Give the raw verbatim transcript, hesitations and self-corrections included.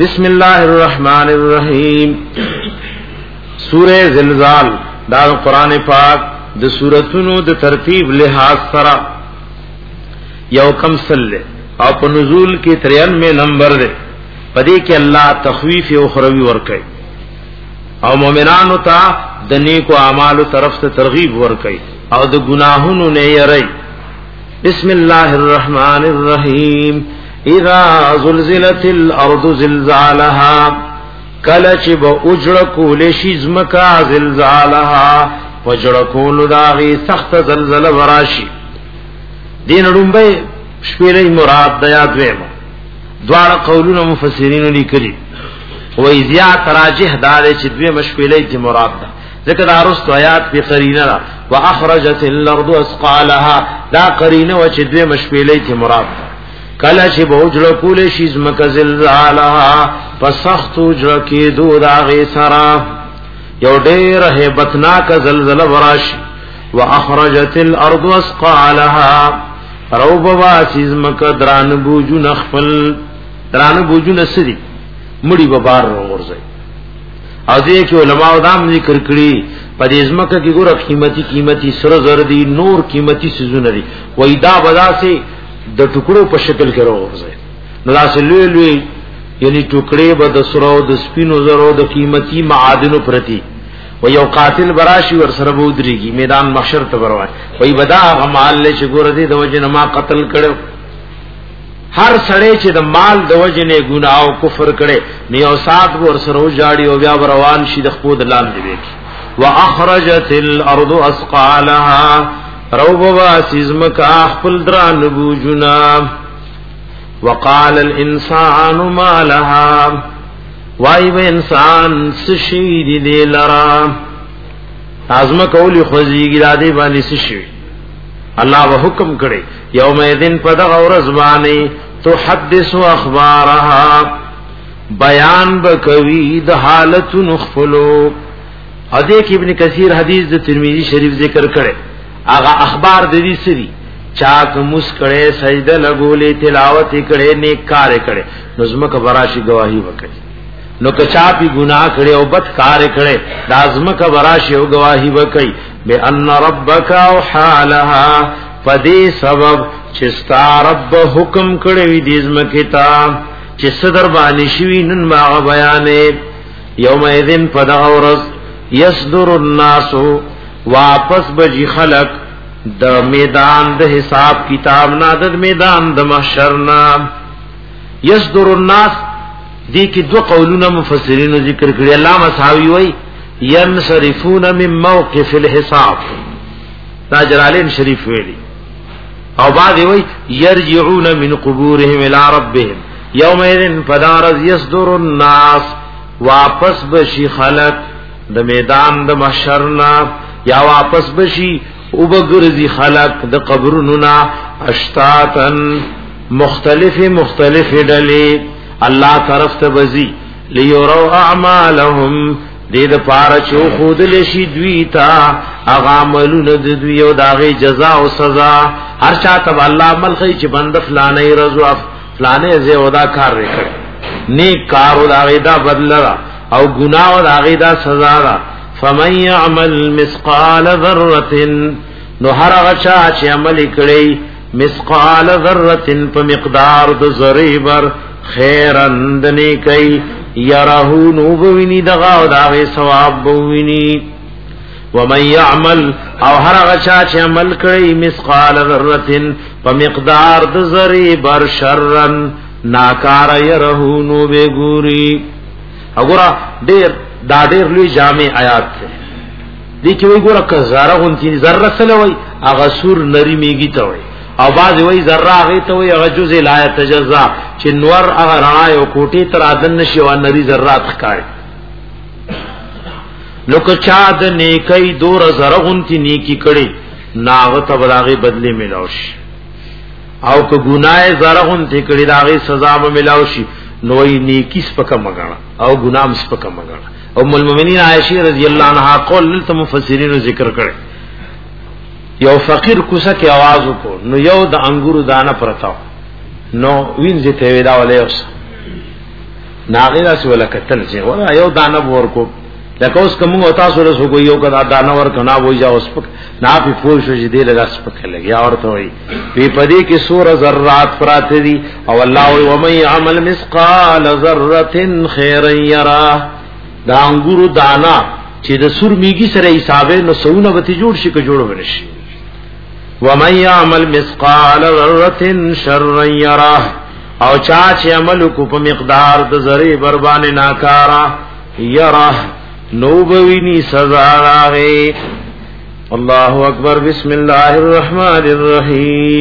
بسم الله الرحمن الرحیم. سورہ زلزال دا قرآن پاک د سورتونو د ترتیب لحاظ سره یو کم سل او په نزول کې ترانوے نمبر ده. پدې کې الله تخویف او اخروی ورکړي او مؤمنانو ته د نیکو اعمالو طرف ته ترغیب ورکړي او د ګناهونو نه یری. بسم الله الرحمن الرحیم. اذا زلزلت الارض زلزالها کله چې به اجړه کولې شي زمکا زلزالها وجړه کول داغي سخت زلزلہ وراشي. دین رومبه شپېلې مراد د یاد وېما دواړه قولونه مفسرین لیکلي وې زیات راجح دار چې دوی مشپېلې چې مراد ده ذکر ارست آیات په قرینه را واخرجت الارض اسقالها دا قرینه و چې دوی مشپېلې چې مراد ده. کله چې بوجړه کولې شي زمکا زلزالها پسخت اجړه کې دو داغي سرا یو ډېر هیبتناک زلزلہ وراشي. واخرجت الارض اسقالها روب واسیز مکه دران بوجو نخفل دران بوجو نسری مړي به بار ورځي. او دې کې علماء دام ذکر کړی په دې ځمکه کې ګوره قیمتي قیمتي سره زر دي نور قیمتي سيزونه دي وای دا بدا سي د ټوکړو په شکل کې راوځي. نو داسې لوی لوی یعنی ټوکړې به د سرو د سپینو زرو د قیمتي معادنو پرتی و یو قاتل براشي ور سره بودريږي میدان محشر ته وروای وای بدا غمال له چې ګور دي د وجه ما قتل کړو. هر سړی چې د مال د وجه نه ګناه او کفر کړي نیو سات ور سره جاړي او بیا روان شي د خپل دلان دی وکي. واخرجت الارض اسقالها روب واسزمک خپل دران بوجنا. وقال الانسان ما لها وای به انسان سشید دی لرا ازم کولی خوځيږي د دې باندې سشي. الله به حکم کړي یوم یذن پدغ ورځ باندې تحدث اخبارها بیان بکوي د حالت نخفلو. ادي کې ابن کثیر حدیث د ترمذی شریف ذکر کړي هغه اخبار د دې سری چاک مسکړې سجده لګولې تلاوت کړي نیک کار کړي نظم کبراشي گواہی وکړي. نو کچا پی گناہ کړي او بد کار کړي لازم کبراشي او گواہی وکړي بان ربک او حالها فدی سبب چې ستا رب حکم کړي وي دې زمکه تا چې صدر باندې شوی نن ما بیانې. یوم اذن فدغورز یصدر الناس واپس بجی خلق د میدان د حساب کتاب نه د میدان د محشر نه. یصدر الناس دی کی دو قولونه مفسرین ذکر کړي. علامه صحاوی وای ينصرفون من موقف الحساب دا جلالین شریف ویلي او بعد وای يرجعون من قبورهم الى ربهم يومئذ فدارز يصدر الناس واپس بشي خلق د میدان د محشر نه یا واپس بشي او بغرزي خلق د قبرونو نه اشتاتن مختلف مختلف ډلې الله طرف ته بزي ليروا اعمالهم دې د پاره چو خود لشي دوی تا اغاملونه د دوی او داغه جزاء او سزا هر چا ته الله عمل کوي چې بند فلانه رضوا فلانه زه ودا کار وکړي نیک کار او داغه دا بدل او ګناه او داغه دا سزا را. فمن يعمل مثقال ذره نو هر هغه چې عمل کړي مثقال ذره په مقدار د ذره بر خیرن دنی کئی یرہو نوبوینی دغا و داغی ثواب بوینی. ومن یعمل او هر غچا چه عمل کئی مسقال ذرتن پا مقدار دزری بر شرن ناکار یرہو نوبے گوری. اگورا دیر دا دیر لوی جامع آیات تے دیکھیں وی گورا که زارہ گنتی ذرہ سلوی اغا سور نری میگی تاوی او باز وی ذره هغه ته وی هغه جزء لا تجزا چې نور هغه رڼا او کوټی تر ادن نشي او نری ذرات ښکاري. نو که چا د نیکی دور زرغونتی نیکی کړي ناغه ته بلاغه بدلی ملاوشي او که ګناه زرغونتی کړي داغه سزا به ملاوشي نو یې نیکی سپکه مګړه او ګناه سپکه مګړه. او ام المؤمنین عائشہ رضی الله عنها قول لته مفسرین ذکر کړي یو فقیر کوسه کې आवाज وکړ نو یو د انګورو دانه پرتاو نو وینځ ته ودا ولې اوس ناغیرا سی ولا قتل چې ورا یو دانه ورکو لکه اوس کوم او تاسو له سو یو کدا دانه ورکنا وای جا اوس پک نا په پوه شو چې دې له لاس پک لګیا ورته وای په پدې کې سور ذرات پراته دي او الله وای و من يعمل مثقال ذره خيرا يره دا انګورو دانا چې د سور میږي سره حساب نو سونه به جوړ شي که جوړ ونشي و من يعمل مثقال ذره شرا يره او چا چې عمل کو په مقدار د ذره بربانه ناکارا يره نو بوینی سزا راغی. الله اکبر. بسم الله الرحمن الرحیم.